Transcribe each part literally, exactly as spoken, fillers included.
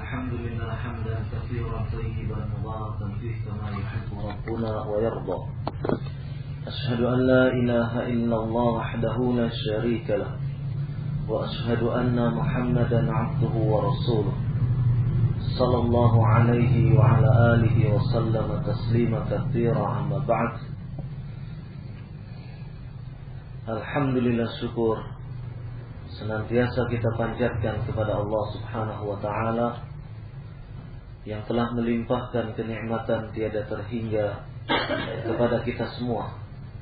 الحمد لله حمدا كثيرا طيبا مباركا فيه كما يحب ربنا ويرضى. أشهد أن لا إله إلا الله وحده لا شريك له، وأشهد أن محمدا عبده ورسوله صلى الله عليه وعلى آله وسلم تسليما كثيرا. أما بعد. Alhamdulillah, syukur senantiasa kita panjatkan kepada Allah Subhanahu wa taala yang telah melimpahkan kenikmatan tiada terhingga kepada kita semua.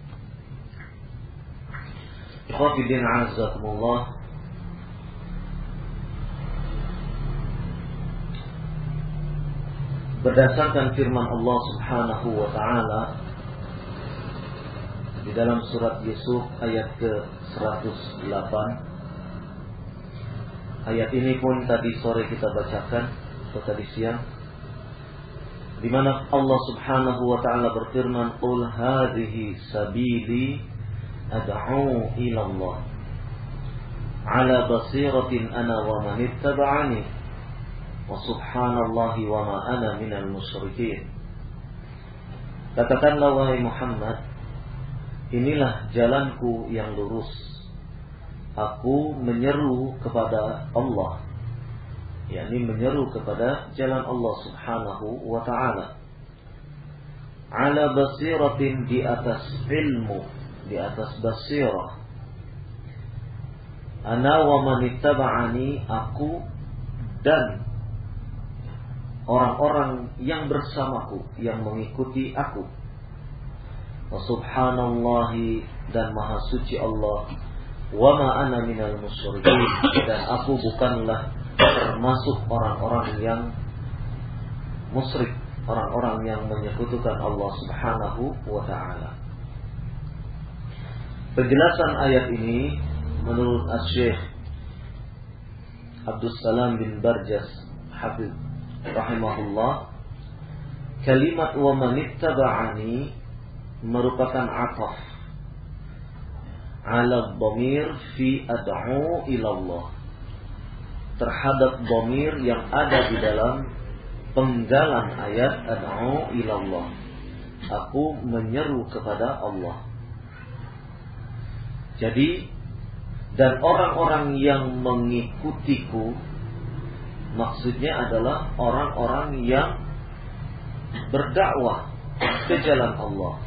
Ikhwatiddin a'azzakumullah. Berdasarkan firman Allah Subhanahu wa taala di dalam surat Yusuf ayat ke seratus delapan. Ayat ini pun tadi sore kita bacakan atau tadi siang, di mana Allah Subhanahu wa taala berfirman, "Qul hadhihi sabili ad'u ila Allah ala basiratin ana wa man ittaba'ani wa subhanallahi wa ma ana minal musyrikin." Katakanlah wahai Muhammad, inilah jalanku yang lurus. Aku menyeru kepada Allah, yakni menyeru kepada jalan Allah Subhanahu wa ta'ala. Ala basiratin, di atas ilmu, di atas basirah. Ana wa man ittaba'ani, aku dan orang-orang yang bersamaku, yang mengikuti aku. Wa subhanallahi, dan maha suci Allah. Wa ma ana minal musyrikin, dan aku bukanlah termasuk orang-orang yang musyrik, orang-orang yang menyekutukan Allah Subhanahu wa taala. Penjelasan ayat ini menurut Asy-Syaikh Abdus Salam bin Barjas Hafiz rahimahullah, kalimat wa man ittaba'ani merupakan ataf ala dhamir fi ad'u ila Allah, terhadap dhamir yang ada di dalam penggalan ayat ad'u ila Allah, aku menyeru kepada Allah. Jadi, dan orang-orang yang mengikutiku, maksudnya adalah orang-orang yang berdakwah ke jalan Allah.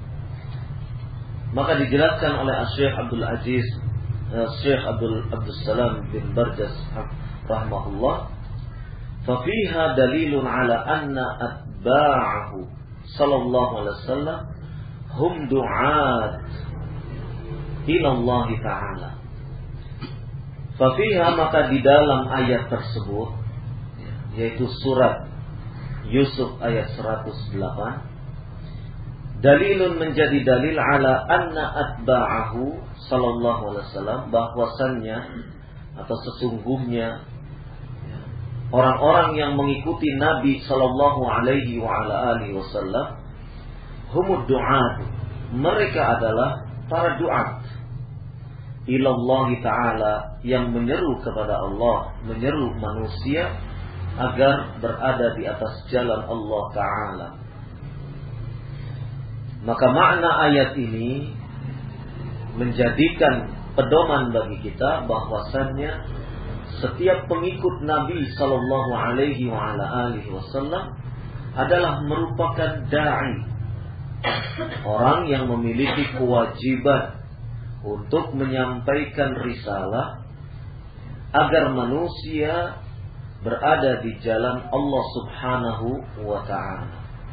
Maka dijelaskan oleh Syekh Abdul Aziz, Syekh Abdul Abdus Salam bin Barjas rahimahullah, fa fiha dalilun ala anna atba'ahu sallallahu alaihi wasallam hum du'at ila Allah taala. Fa fiha, maka di dalam ayat tersebut, yaitu surat Yusuf ayat seratus delapan, dalilun, menjadi dalil ala anna atba'ahu sallallahu alaihi wasallam, bahwasannya atau sesungguhnya orang-orang yang mengikuti Nabi sallallahu alaihi wa ala alihi wasallam humud du'at, mereka adalah para du'at ilallah ta'ala, yang menyeru kepada Allah, menyeru manusia agar berada di atas jalan Allah ta'ala. Maka makna ayat ini menjadikan pedoman bagi kita bahwasannya setiap pengikut Nabi sallallahu alaihi wa ala alihi wasallam adalah merupakan dai, orang yang memiliki kewajiban untuk menyampaikan risalah agar manusia berada di jalan Allah Subhanahu wa ta'ala.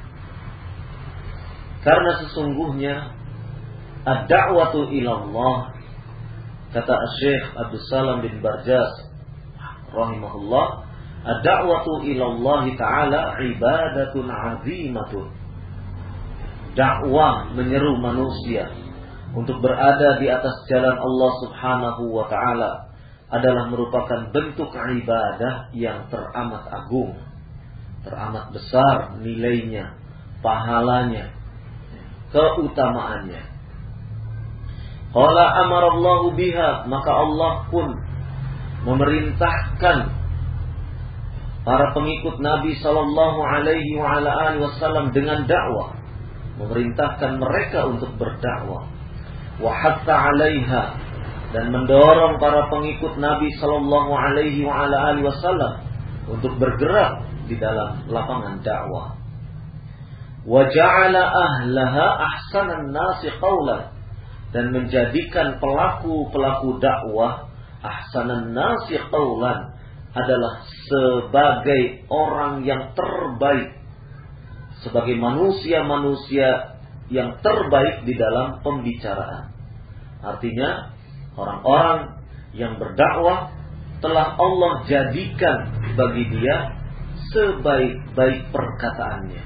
Karena sesungguhnya ad-da'watu ilallah, kata Syekh Abdus Salam bin Barjas rahimahullah, ad-da'watu ilallah ta'ala ibadatun azimatun. Dakwah, menyeru manusia untuk berada di atas jalan Allah Subhanahu wa ta'ala adalah merupakan bentuk ibadah yang teramat agung, teramat besar nilainya, pahalanya, keutamaannya. Qala amarallahu biha, maka Allah pun memerintahkan para pengikut Nabi sallallahu alaihi wa ala alihi wasallam dengan dakwah, memerintahkan mereka untuk berdakwah, wa hatta 'alaiha, dan mendorong para pengikut Nabi sallallahu alaihi wa ala alihi wasallam untuk bergerak di dalam lapangan dakwah. Wa ja'ala ahlaha ahsanan nasi qawlan, dan menjadikan pelaku-pelaku dakwah ahsanan nasi qawlan adalah sebagai orang yang terbaik, sebagai manusia-manusia yang terbaik di dalam pembicaraan. Artinya orang-orang yang berdakwah telah Allah jadikan bagi dia sebaik-baik perkataannya.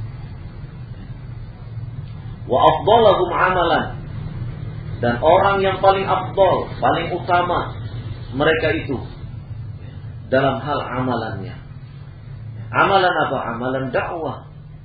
Wa afdalahum amalan, dan orang yang paling afdal, paling utama mereka itu dalam hal amalannya. Amalan apa? Amalan dakwah.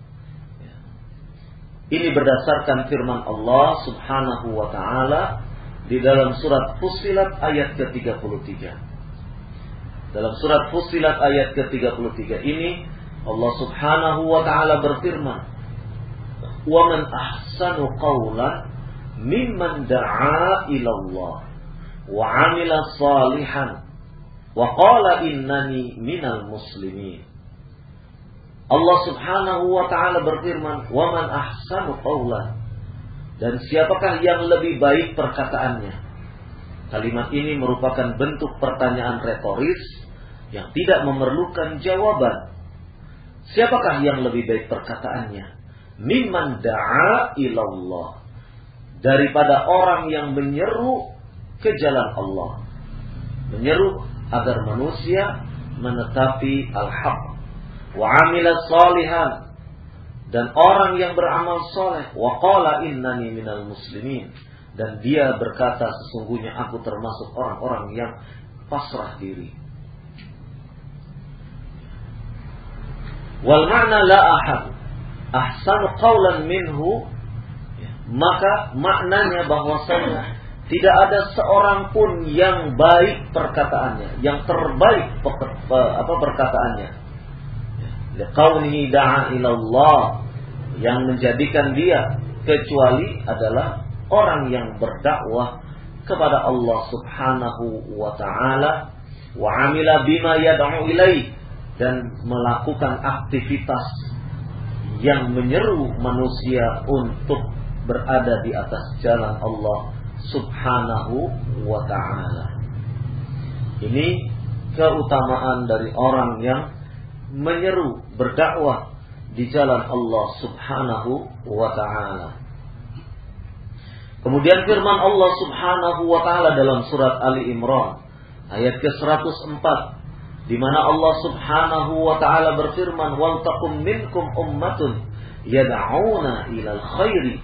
Ini berdasarkan firman Allah Subhanahu wa taala di dalam surat Fussilat ayat ke tiga puluh tiga. Dalam surat Fussilat ayat ke tiga puluh tiga ini Allah Subhanahu wa taala berfirman, "Wa man ahsanu qawlan mimman da'a ila Allah wa 'amila salihan wa qala innani minal muslimin." Allah Subhanahu wa taala berfirman, "Wa man ahsanu qawlan." Dan siapakah yang lebih baik perkataannya? Kalimat ini merupakan bentuk pertanyaan retoris yang tidak memerlukan jawaban. Siapakah yang lebih baik perkataannya? Mimman da'a ilallah, daripada orang yang menyeru ke jalan Allah, menyeru agar manusia menetapi al-haq, wa 'amila salihan, dan orang yang beramal soleh, wa qala innani minal muslimin, dan dia berkata sesungguhnya aku termasuk orang-orang yang pasrah diri. Wal ma'na la ahad ahsanu qawlan minhu, maka maknanya bahwasanya tidak ada seorang pun yang baik perkataannya, yang terbaik apa perkataannya. Liqaunihi da'a ila Allah, yang menjadikan dia kecuali adalah orang yang berdakwah kepada Allah Subhanahu wa taala, wa 'amila bima yad'u ilaih, dan melakukan aktivitas yang menyeru manusia untuk berada di atas jalan Allah Subhanahu wa ta'ala. Ini keutamaan dari orang yang menyeru berdakwah di jalan Allah Subhanahu wa ta'ala. Kemudian firman Allah Subhanahu wa ta'ala dalam surat Ali Imran ayat ke seratus empat, di mana Allah Subhanahu wa ta'ala berfirman, "Wal takum minkum ummatun yad'una ilal khairi."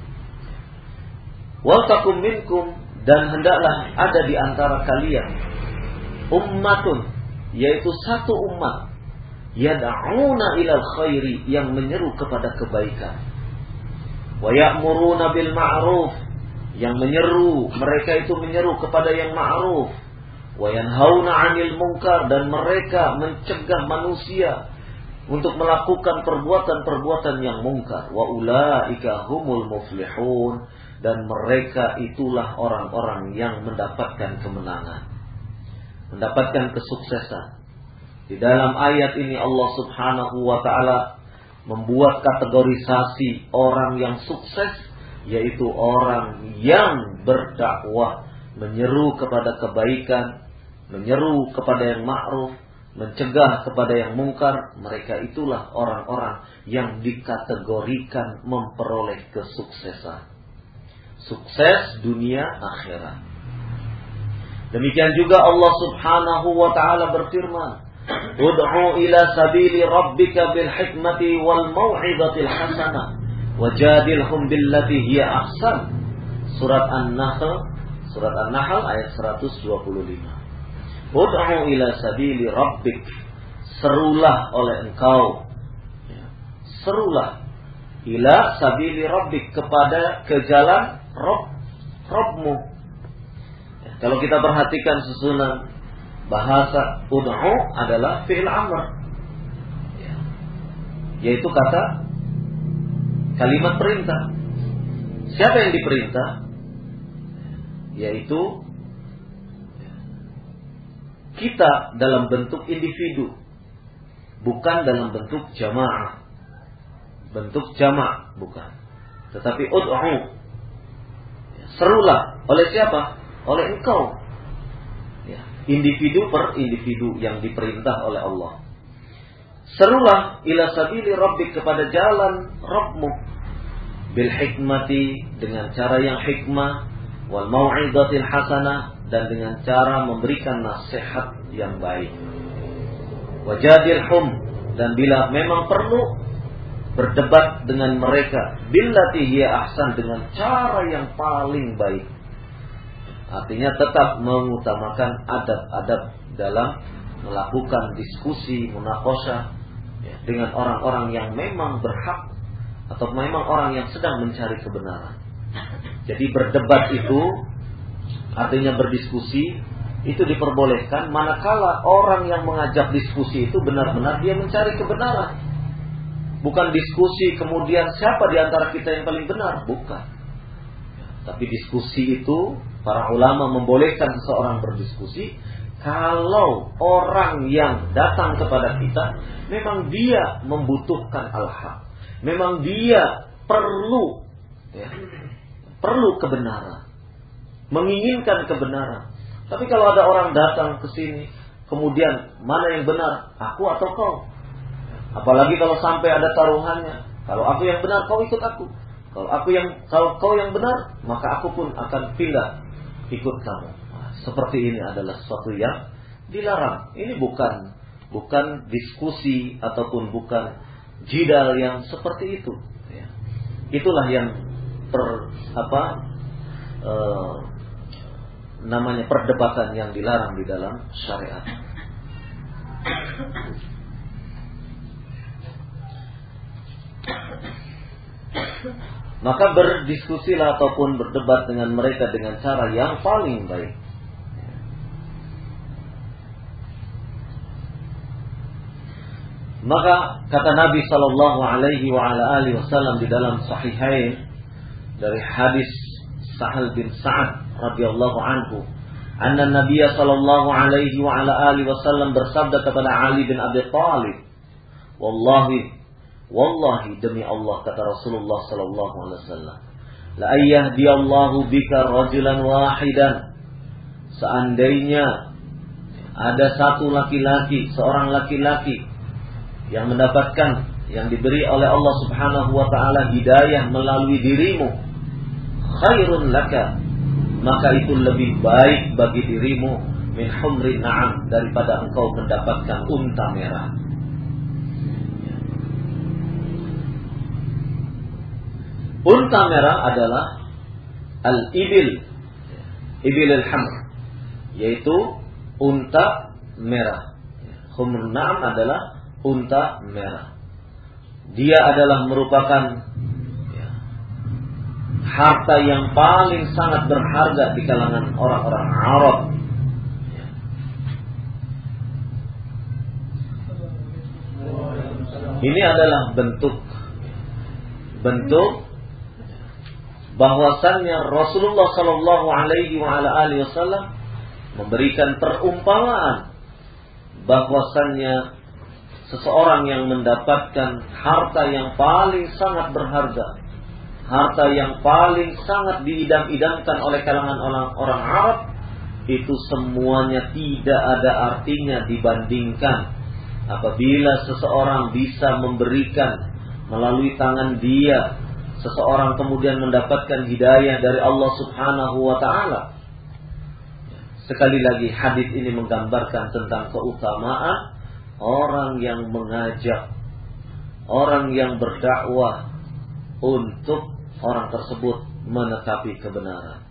Wal takum minkum, dan hendaklah ada di antara kalian ummatun, yaitu satu umat, yad'una ilal khairi, yang menyeru kepada kebaikan, wa ya'muruna bil ma'ruf, yang menyeru, mereka itu menyeru kepada yang ma'ruf, wa yanhauna 'anil munkar, dan mereka mencegah manusia untuk melakukan perbuatan-perbuatan yang mungkar, wa ulaika humul muflihun, dan mereka itulah orang-orang yang mendapatkan kemenangan, mendapatkan kesuksesan. Di dalam ayat ini Allah Subhanahu wa ta'ala membuat kategorisasi orang yang sukses, yaitu orang yang berdakwah, menyeru kepada kebaikan, menyeru kepada yang ma'ruf, mencegah kepada yang mungkar. Mereka itulah orang-orang yang dikategorikan memperoleh kesuksesan, sukses dunia akhirat. Demikian juga Allah Subhanahu wa ta'ala berfirman, "Ud'u ila sabili rabbika bil hikmati wal mau'izatil hasanah wajadilhum billati hiya ahsan." Surat An-Nahl, surat An-Nahl ayat seratus dua puluh lima. Ud'u ila sabili rabbik, serulah oleh engkau, serulah ila sabili rabbik, kepada ke jalan Rabb, Rabbmu. Kalau kita perhatikan susunan bahasa ud'u adalah fi'il amr, yaitu kata kalimat perintah. Siapa yang diperintah? Yaitu kita dalam bentuk individu, bukan dalam bentuk jamaah. Bentuk jamaah bukan, tetapi ud'u, serulah. Oleh siapa? Oleh engkau, ya, individu per individu yang diperintah oleh Allah. Serulah ila sabili rabbik, kepada jalan Rabbmu, bil hikmati, dengan cara yang hikmah, wal mau'izatil hasanah, dan dengan cara memberikan nasihat yang baik. Wajadilhum, dan bila memang perlu, berdebat dengan mereka billati hiya ahsan, dengan cara yang paling baik. Artinya tetap mengutamakan adab-adab dalam melakukan diskusi, munaqashah, ya, dengan orang-orang yang memang berhak atau memang orang yang sedang mencari kebenaran. Jadi berdebat itu artinya berdiskusi, itu diperbolehkan manakala orang yang mengajak diskusi itu benar-benar dia mencari kebenaran. Bukan diskusi kemudian siapa di antara kita yang paling benar, bukan. Tapi diskusi itu para ulama membolehkan seseorang berdiskusi kalau orang yang datang kepada kita memang dia membutuhkan al-haq, memang dia perlu, ya, perlu kebenaran, menginginkan kebenaran. Tapi kalau ada orang datang ke sini kemudian mana yang benar, aku atau kau? Apalagi kalau sampai ada taruhannya. Kalau aku yang benar, kau ikut aku. Kalau aku yang kalau kau yang benar, maka aku pun akan pindah ikut kamu. Nah, seperti ini adalah sesuatu yang dilarang. Ini bukan bukan diskusi ataupun bukan jidal yang seperti itu. Ya. Itulah yang per apa e, namanya perdebatan yang dilarang di dalam syariat. Maka berdiskusilah ataupun berdebat dengan mereka dengan cara yang paling baik. Maka kata Nabi sallallahu alaihi wa ala alihi wasallam di dalam Sahihain dari hadis Sahal bin Sa'ad radhiyallahu anhu, anna Nabiy sallallahu alaihi wa ala alihi wasallam bersabda kepada Ali bin Abi Thalib, "Wallahi Wallahi demi Allah," kata Rasulullah sallallahu alaihi wasallam, "la ayyahdiyallahu bika rajulan wahidan." Seandainya ada satu laki-laki, seorang laki-laki yang mendapatkan, yang diberi oleh Allah Subhanahu wa taala hidayah melalui dirimu, khairun laka, maka itu lebih baik bagi dirimu min humrin na'am, daripada engkau mendapatkan unta merah. Unta merah adalah al-ibil, ibil al-hamr, yaitu unta merah. Humrun na'am adalah unta merah. Dia adalah merupakan ya, harta yang paling sangat berharga di kalangan orang-orang Arab. Ya. Ini adalah bentuk bentuk bahwasannya Rasulullah sallallahu alaihi wa ala alihi wasallam memberikan perumpamaan bahwasannya seseorang yang mendapatkan harta yang paling sangat berharga, harta yang paling sangat diidam-idamkan oleh kalangan orang-orang Arab, itu semuanya tidak ada artinya dibandingkan apabila seseorang bisa memberikan melalui tangan dia, seseorang kemudian mendapatkan hidayah dari Allah Subhanahu wa taala. Sekali lagi hadis ini menggambarkan tentang keutamaan orang yang mengajak, orang yang berdakwah untuk orang tersebut menetapi kebenaran.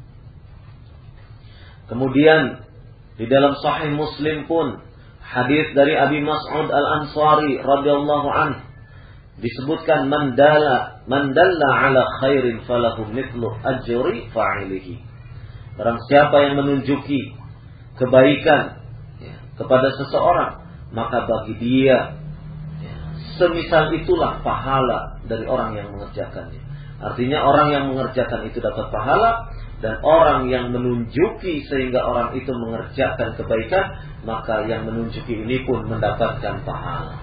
Kemudian di dalam Sahih Muslim pun hadis dari Abi Mas'ud Al-Ansari radhiyallahu anhu disebutkan, mandala mandalla ala khairin falahu mithlu ajri fa'ilihi. Barang siapa yang menunjuki kebaikan ya, kepada seseorang, maka bagi dia ya, semisal itulah pahala dari orang yang mengerjakannya. Artinya orang yang mengerjakan itu dapat pahala, dan orang yang menunjuki sehingga orang itu mengerjakan kebaikan, maka yang menunjuki ini pun mendapatkan pahala.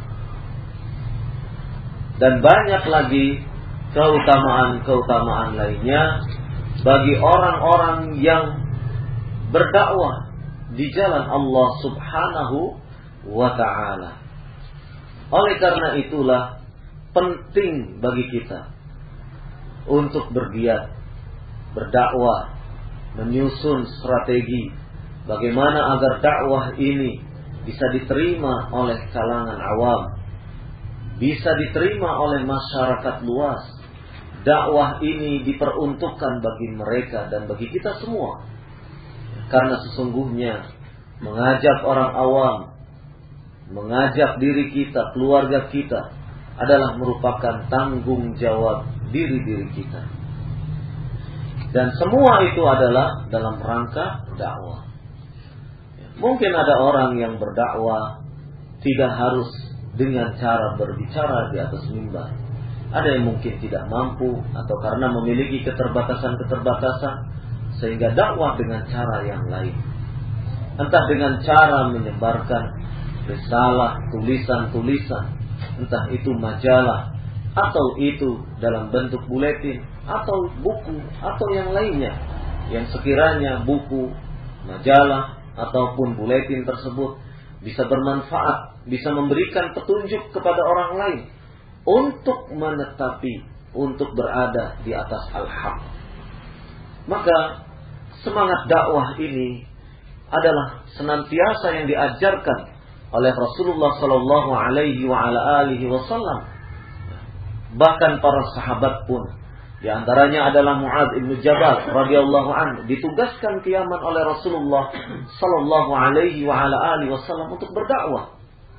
Dan banyak lagi keutamaan-keutamaan lainnya bagi orang-orang yang berdakwah di jalan Allah Subhanahu wa ta'ala. Oleh karena itulah penting bagi kita untuk bergiat, berdakwah, menyusun strategi bagaimana agar dakwah ini bisa diterima oleh kalangan awam, bisa diterima oleh masyarakat luas. Dakwah ini diperuntukkan bagi mereka dan bagi kita semua. Karena sesungguhnya mengajak orang awam, mengajak diri kita, keluarga kita adalah merupakan tanggung jawab diri-diri kita. Dan semua itu adalah dalam rangka dakwah. Mungkin ada orang yang berdakwah tidak harus dengan cara berbicara di atas mimbar. Ada yang mungkin tidak mampu atau karena memiliki keterbatasan-keterbatasan sehingga dakwah dengan cara yang lain. Entah dengan cara menyebarkan risalah, tulisan-tulisan, entah itu majalah atau itu dalam bentuk buletin atau buku atau yang lainnya, yang sekiranya buku, majalah ataupun buletin tersebut bisa bermanfaat, bisa memberikan petunjuk kepada orang lain untuk menetapi, untuk berada di atas al-haq. Maka semangat dakwah ini adalah senantiasa yang diajarkan oleh Rasulullah sallallahu alaihi wa ala alihi wasallam. Bahkan para sahabat pun, di antaranya adalah Mu'adz bin Jabal radhiyallahu anhu, ditugaskan ke Yaman oleh Rasulullah sallallahu alaihi wa ala alihi wasallam untuk berdakwah.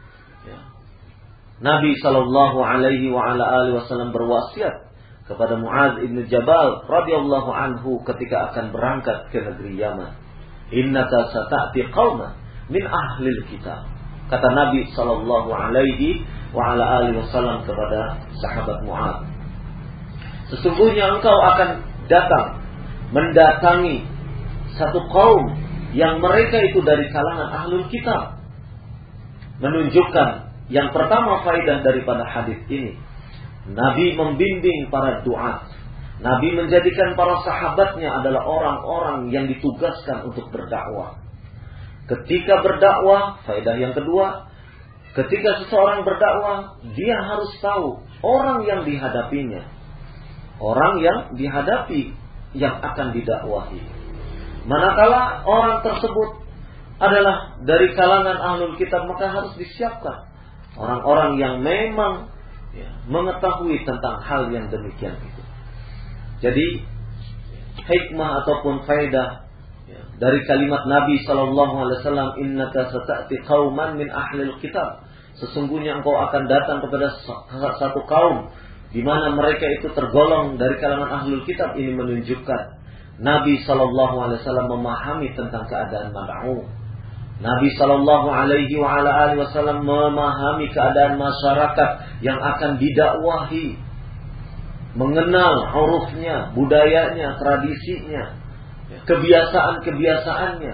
Nabi sallallahu alaihi wa ala alihi wasallam berwasiat kepada Mu'adz bin Jabal radhiyallahu anhu ketika akan berangkat ke negeri Yaman. Innaka sata'ti qauman min ahlil kitab. Kata Nabi sallallahu alaihi wa ala alihi wasallam kepada sahabat Mu'adz, sesungguhnya engkau akan datang mendatangi satu kaum yang mereka itu dari kalangan ahlul kitab. Menunjukkan yang pertama faedah daripada hadis ini, Nabi membimbing para duat. Nabi menjadikan para sahabatnya adalah orang-orang yang ditugaskan untuk berdakwah. Ketika berdakwah, faedah yang kedua, ketika seseorang berdakwah, dia harus tahu orang yang dihadapinya, orang yang dihadapi yang akan didakwahi. Manakala orang tersebut adalah dari kalangan ahlul kitab, maka harus disiapkan orang-orang yang memang ya, mengetahui tentang hal yang demikian itu. Jadi hikmah ataupun faedah ya, dari kalimat Nabi sallallahu alaihi wasallam, innaka sata'ti qauman min ahlil kitab, sesungguhnya engkau akan datang kepada satu kaum di mana mereka itu tergolong dari kalangan ahlul kitab. Ini menunjukkan Nabi sallallahu alaihi wasallam memahami tentang keadaan mad'u. Nabi sallallahu alaihi wa ala alihi wasallam memahami keadaan masyarakat yang akan didakwahi, mengenal hurufnya, budayanya, tradisinya, kebiasaan-kebiasaannya.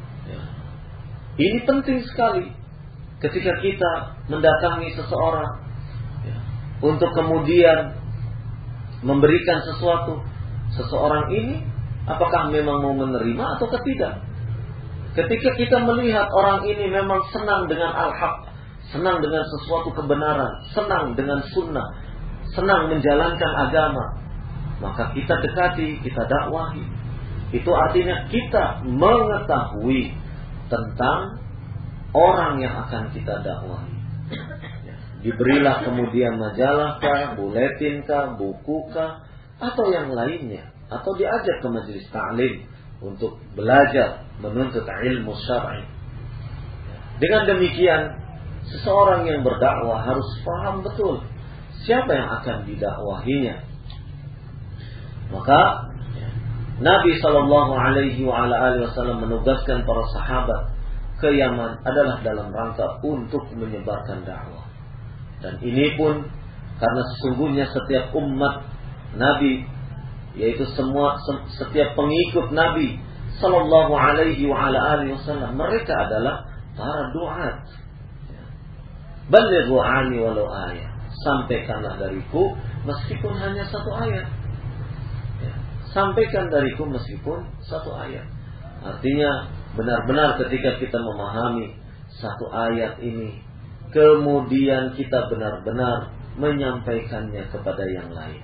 Ini penting sekali ketika kita mendatangi seseorang untuk kemudian memberikan sesuatu. Seseorang ini apakah memang mau menerima atau tidak? Ketika kita melihat orang ini memang senang dengan al-haq, senang dengan sesuatu kebenaran, senang dengan sunnah, senang menjalankan agama, maka kita dekati, kita dakwahi. Itu artinya kita mengetahui tentang orang yang akan kita dakwahi. Diberilah kemudian majalah kah, buletin kah, buku kah, atau yang lainnya, atau diajak ke majelis ta'lim untuk belajar menuntut ilmu syar'i. Dengan demikian, seseorang yang berdakwah harus paham betul siapa yang akan didakwahinya. Maka Nabi sallallahu alaihi wasallam menugaskan para sahabat ke Yaman adalah dalam rangka untuk menyebarkan dakwah. Dan ini pun karena sesungguhnya setiap umat Nabi, yaitu semua setiap pengikut Nabi sallallahu alaihi wa ala alihi wasallam, mereka adalah para duat. Balighu anni walau ayat. Sampaikanlah dariku meskipun hanya satu ayat. Ya. Sampaikan dariku meskipun satu ayat. Artinya benar-benar ketika kita memahami satu ayat ini, kemudian kita benar-benar menyampaikannya kepada yang lain.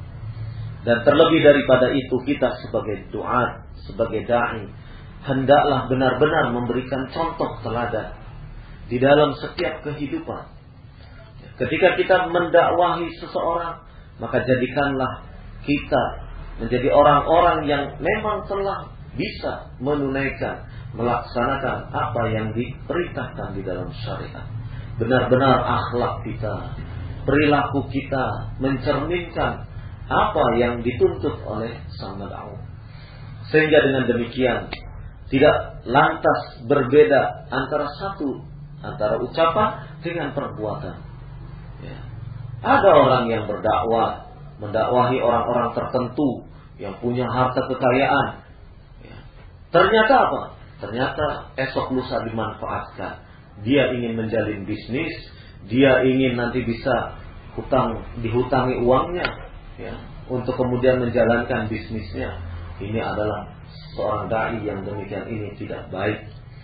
Dan terlebih daripada itu, kita sebagai duat, sebagai da'i, hendaklah benar-benar memberikan contoh teladan di dalam setiap kehidupan. Ketika kita mendakwahi seseorang, maka jadikanlah kita menjadi orang-orang yang memang telah bisa menunaikan, melaksanakan apa yang diperintahkan di dalam syariat. Benar-benar akhlak kita, perilaku kita mencerminkan apa yang dituntut oleh sang mad'u. Sehingga dengan demikian tidak lantas berbeda antara satu antara ucapan dengan perbuatan. Ya. Ada orang yang berdakwah, mendakwahi orang-orang tertentu yang punya harta kekayaan. Ya. Ternyata apa? Ternyata esok lusa dimanfaatkan. Dia ingin menjalin bisnis, dia ingin nanti bisa hutang dihutangi uangnya, ya, untuk kemudian menjalankan bisnisnya. Ini adalah seorang dai yang demikian ini tidak baik.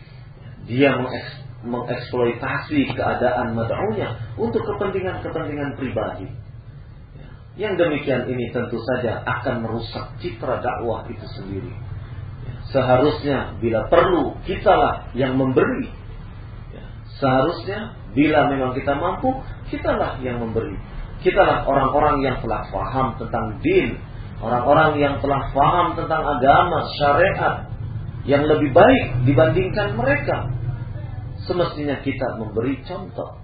Dia mengeks, mengeksploitasi keadaan mad'unya untuk kepentingan-kepentingan pribadi. Ya. Yang demikian ini tentu saja akan merusak citra dakwah itu sendiri. Ya. Seharusnya bila perlu kitalah yang memberi. Ya. Seharusnya bila memang kita mampu, kitalah yang memberi. Kitalah orang-orang yang telah faham tentang din, orang-orang yang telah faham tentang agama, syariat, yang lebih baik dibandingkan mereka. Semestinya kita memberi contoh.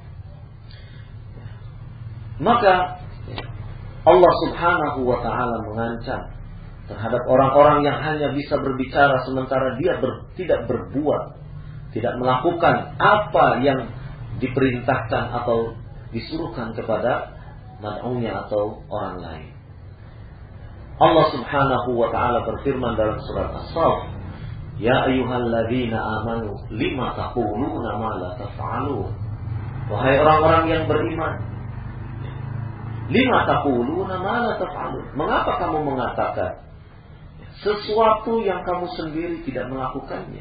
Maka Allah subhanahu wa ta'ala mengancam terhadap orang-orang yang hanya bisa berbicara sementara dia ber, tidak berbuat, tidak melakukan apa yang diperintahkan atau disuruhkan kepada mad'unya atau orang lain. Allah subhanahu wa ta'ala berfirman dalam surat As-Saff, Ya ayyuhalladzina amanu lima taquluna ma la taf'alun. Wahai orang-orang yang beriman, lima taquluna ma la taf'alun. Mengapa kamu mengatakan sesuatu yang kamu sendiri tidak melakukannya?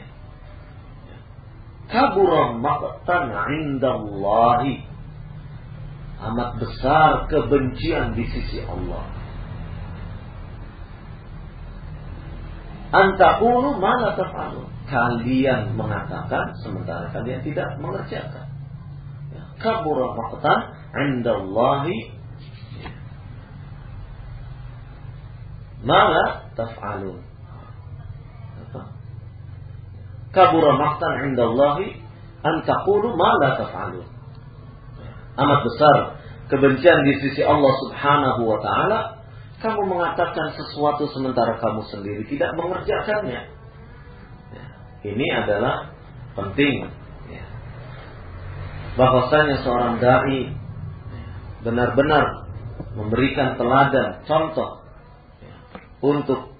Kabura maqtan 'indallahi. Amat besar kebencian di sisi Allah. Antaqulu ma la taf'alun. Kalian mengatakan sementara kalian tidak mengerjakan. Kabura maqtan 'indallahi ma la taf'alun. Kabura maqtan 'indallahi an taqulu ma la taf'alun. Amat besar kebencian di sisi Allah subhanahu wa ta'ala, kamu mengatakan sesuatu sementara kamu sendiri tidak mengerjakannya. Ya, ini adalah penting. Ya. Bahwasanya seorang dai benar-benar memberikan teladan, contoh, ya, untuk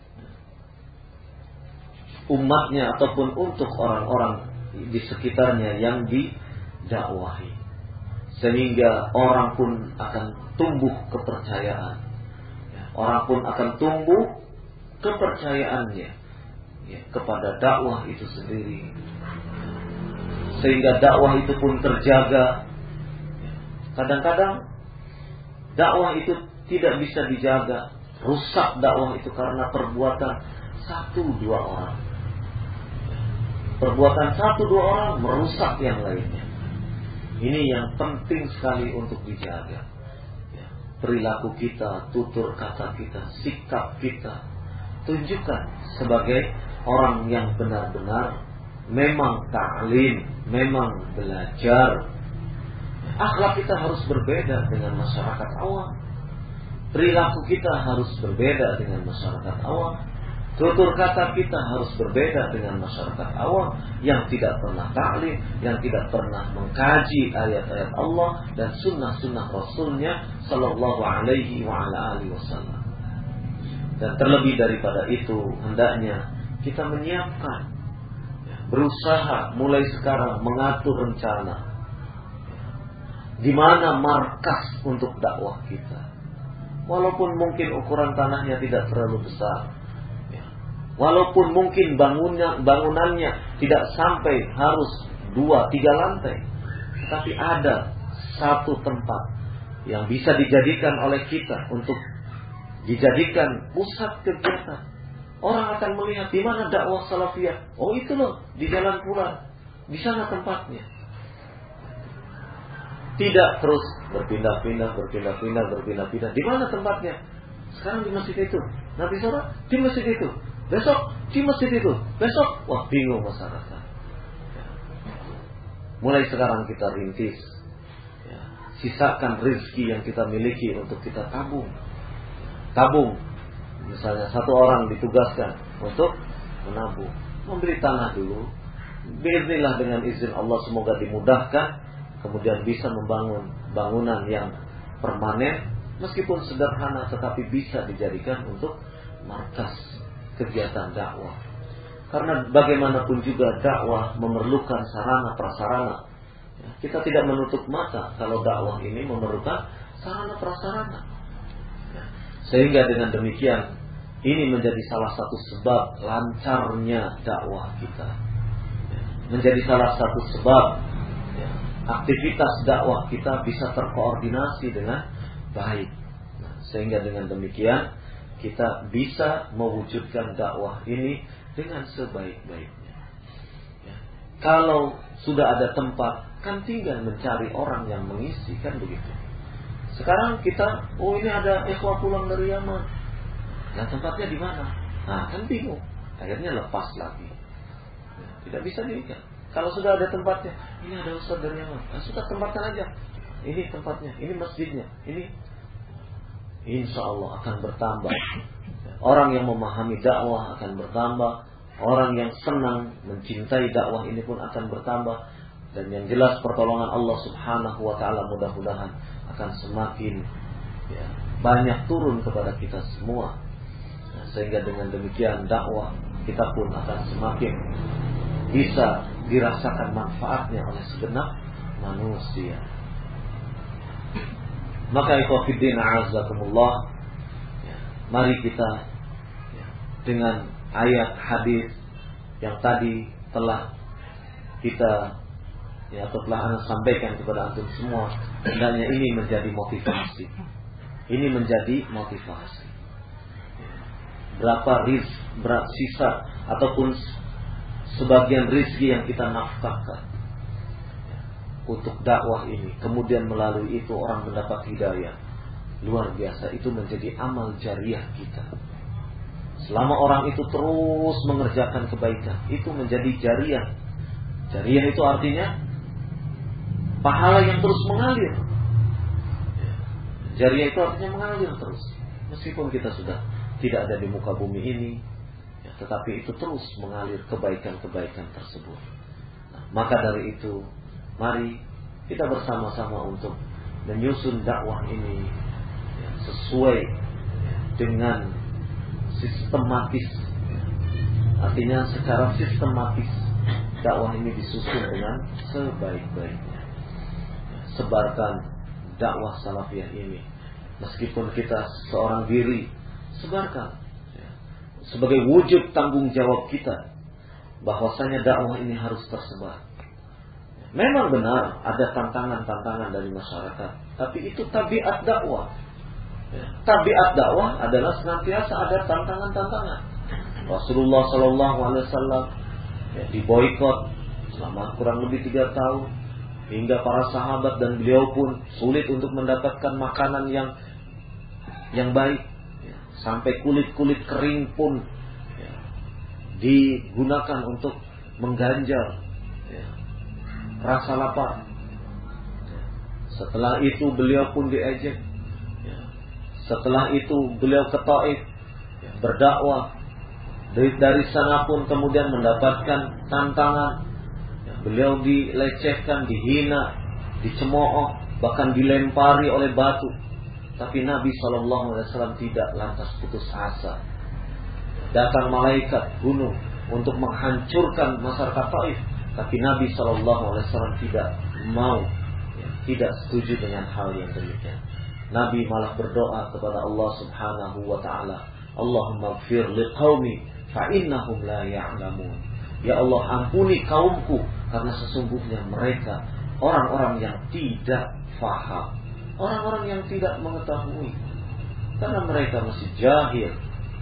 umatnya ataupun untuk orang-orang di sekitarnya yang didakwahi. Sehingga orang pun akan tumbuh kepercayaan. Orang pun akan tumbuh kepercayaannya, ya, kepada dakwah itu sendiri. Sehingga dakwah itu pun terjaga. Kadang-kadang dakwah itu tidak bisa dijaga. Rusak dakwah itu karena perbuatan satu dua orang. Perbuatan satu dua orang merusak yang lainnya. Ini yang penting sekali untuk dijaga. Ya, perilaku kita, tutur kata kita, sikap kita, tunjukkan sebagai orang yang benar-benar memang ta'lim, memang belajar. Akhlak kita harus berbeda dengan masyarakat awam. Perilaku kita harus berbeda dengan masyarakat awam. Tutur kata kita harus berbeda dengan masyarakat awam yang tidak pernah ta'lim, yang tidak pernah mengkaji ayat-ayat Allah dan sunnah-sunnah Rasulnya Sallallahu alaihi wa ala alihi wasallam. Dan terlebih daripada itu, hendaknya kita menyiapkan, berusaha mulai sekarang mengatur rencana di mana markas untuk dakwah kita. Walaupun mungkin ukuran tanahnya tidak terlalu besar, walaupun mungkin bangunan, bangunannya tidak sampai harus dua, tiga lantai, tapi ada satu tempat yang bisa dijadikan oleh kita untuk dijadikan pusat kegiatan. Orang akan melihat di mana dakwah salafiyah. Oh itu loh, di Jalan Pulang, di sana tempatnya. Tidak terus berpindah-pindah, berpindah-pindah, berpindah-pindah. Di mana tempatnya? Sekarang di masjid itu, nanti sore di masjid itu, besok di masjid itu, besok. Wah, bingung masyarakat. Ya. Mulai sekarang kita rintis, ya. Sisakan rezeki yang kita miliki untuk kita tabung. Tabung. Misalnya satu orang ditugaskan untuk menabung, membeli tanah dulu. Bismillah, dengan izin Allah semoga dimudahkan, kemudian bisa membangun bangunan yang permanen, meskipun sederhana tetapi bisa dijadikan untuk markas kegiatan dakwah. Karena bagaimanapun juga dakwah memerlukan sarana prasarana. Kita tidak menutup mata kalau dakwah ini memerlukan sarana prasarana. Sehingga dengan demikian ini menjadi salah satu sebab lancarnya dakwah kita. Menjadi salah satu sebab aktivitas dakwah kita bisa terkoordinasi dengan baik. Nah, sehingga dengan demikian kita bisa mewujudkan dakwah ini dengan sebaik-baiknya. Ya. Kalau sudah ada tempat, kan tinggal mencari orang yang mengisi, kan begitu. Sekarang kita, oh ini ada ikhwah pulang dari Yaman. Nah tempatnya di mana? Nah kan bingung. Akhirnya lepas lagi. Ya, tidak bisa dirikan. Kalau sudah ada tempatnya, ini ada ustaz dari Yaman. Nah, sudah tempatkan aja. Ini tempatnya, ini masjidnya, ini. Insya Allah akan bertambah. Orang yang memahami dakwah akan bertambah. Orang yang senang mencintai dakwah ini pun akan bertambah. Dan yang jelas pertolongan Allah Subhanahu wa ta'ala mudah-mudahan akan semakin ya, banyak turun kepada kita semua. Nah, sehingga dengan demikian dakwah kita pun akan semakin bisa dirasakan manfaatnya oleh segenap manusia. Maka ikhwatiddin a'azzakumullah, ya, mari kita ya, dengan ayat hadis yang tadi telah kita ya atau telah Anda sampaikan kepada antum semua, hendaknya ini menjadi motivasi. Ini menjadi motivasi. Berapa rizq, berapa sisa ataupun sebagian rezeki yang kita nafkahkan untuk dakwah ini, kemudian melalui itu orang mendapat hidayah, luar biasa. Itu menjadi amal jariah kita. Selama orang itu terus mengerjakan kebaikan, itu menjadi jariah. Jariah itu artinya pahala yang terus mengalir. Jariah itu artinya mengalir terus. Meskipun kita sudah tidak ada di muka bumi ini, ya, tetapi itu terus mengalir kebaikan-kebaikan tersebut. Nah, maka dari itu, mari kita bersama-sama untuk menyusun dakwah ini ya, sesuai ya, dengan sistematis. Ya. Artinya secara sistematis dakwah ini disusun dengan sebaik-baiknya. Ya, sebarkan dakwah salafiyah ini. Meskipun kita seorang diri, sebarkan ya, sebagai wujud tanggung jawab kita bahwasanya dakwah ini harus tersebar. Memang benar ada tantangan-tantangan dari masyarakat, tapi itu tabiat dakwah. Ya, tabiat dakwah adalah senantiasa ada tantangan-tantangan. Rasulullah Sallallahu Alaihi Wasallam ya, diboikot selama kurang lebih tiga tahun, hingga para sahabat dan beliau pun sulit untuk mendapatkan makanan yang yang baik. Ya, sampai kulit-kulit kering pun ya, digunakan untuk mengganjal ya, rasa lapar. Setelah itu beliau pun diejek. Setelah itu beliau ke Taif berdakwah. Dari, dari sana pun kemudian mendapatkan tantangan. Ya, beliau dilecehkan, dihina, dicemooh, bahkan dilempari oleh batu. Tapi Nabi shallallahu alaihi wasallam tidak lantas putus asa. Datang malaikat gunung untuk menghancurkan masyarakat Taif, tapi Nabi shallallahu alaihi wasallam tidak mau, ya, tidak setuju dengan hal yang demikian. Nabi malah berdoa kepada Allah Subhanahu wa taala, Allahumma ighfir liqaumi fa innahum la ya'lamun. Ya Allah, ampuni kaumku karena sesungguhnya mereka orang-orang yang tidak faham, orang-orang yang tidak mengetahui, karena mereka masih jahil.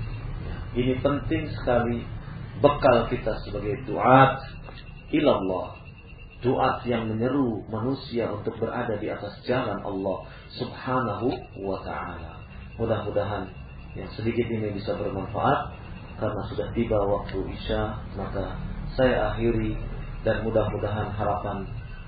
Ini penting sekali bekal kita sebagai duat ilallah, duat yang menyeru manusia untuk berada di atas jalan Allah Subhanahu wa ta'ala. Mudah-mudahan yang sedikit ini bisa bermanfaat. Karena sudah tiba waktu Isya, maka saya akhiri, dan mudah-mudahan harapan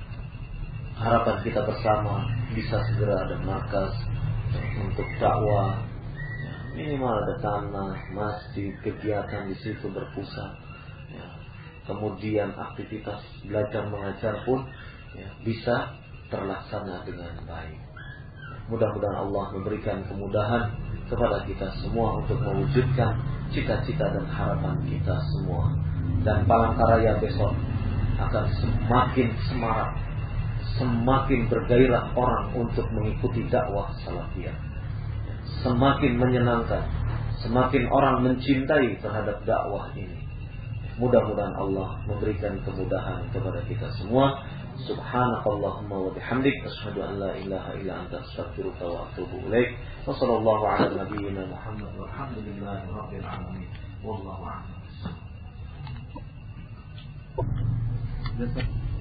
harapan kita bersama bisa segera ada markas untuk dakwah, minimal ada tanah, masjid, kegiatan di situ berpusat, ya. Kemudian aktivitas belajar mengajar pun, ya, bisa terlaksana dengan baik. Mudah-mudahan Allah memberikan kemudahan kepada kita semua untuk mewujudkan cita-cita dan harapan kita semua. Dan Palangkaraya besok akan semakin semarak, semakin bergairah orang untuk mengikuti dakwah salafiyah. Semakin menyenangkan, semakin orang mencintai terhadap dakwah ini. Mudah-mudahan Allah memberikan kemudahan kepada kita semua. Subhanakallahumma wa bihamdik, asyhadu an la ilaha illa anta, astaghfiruka wa atubu ilaik. Wa sallallahu ala nabiyyina Muhammad walhamdulillahi rabbil alamin. Wallahu a'lam.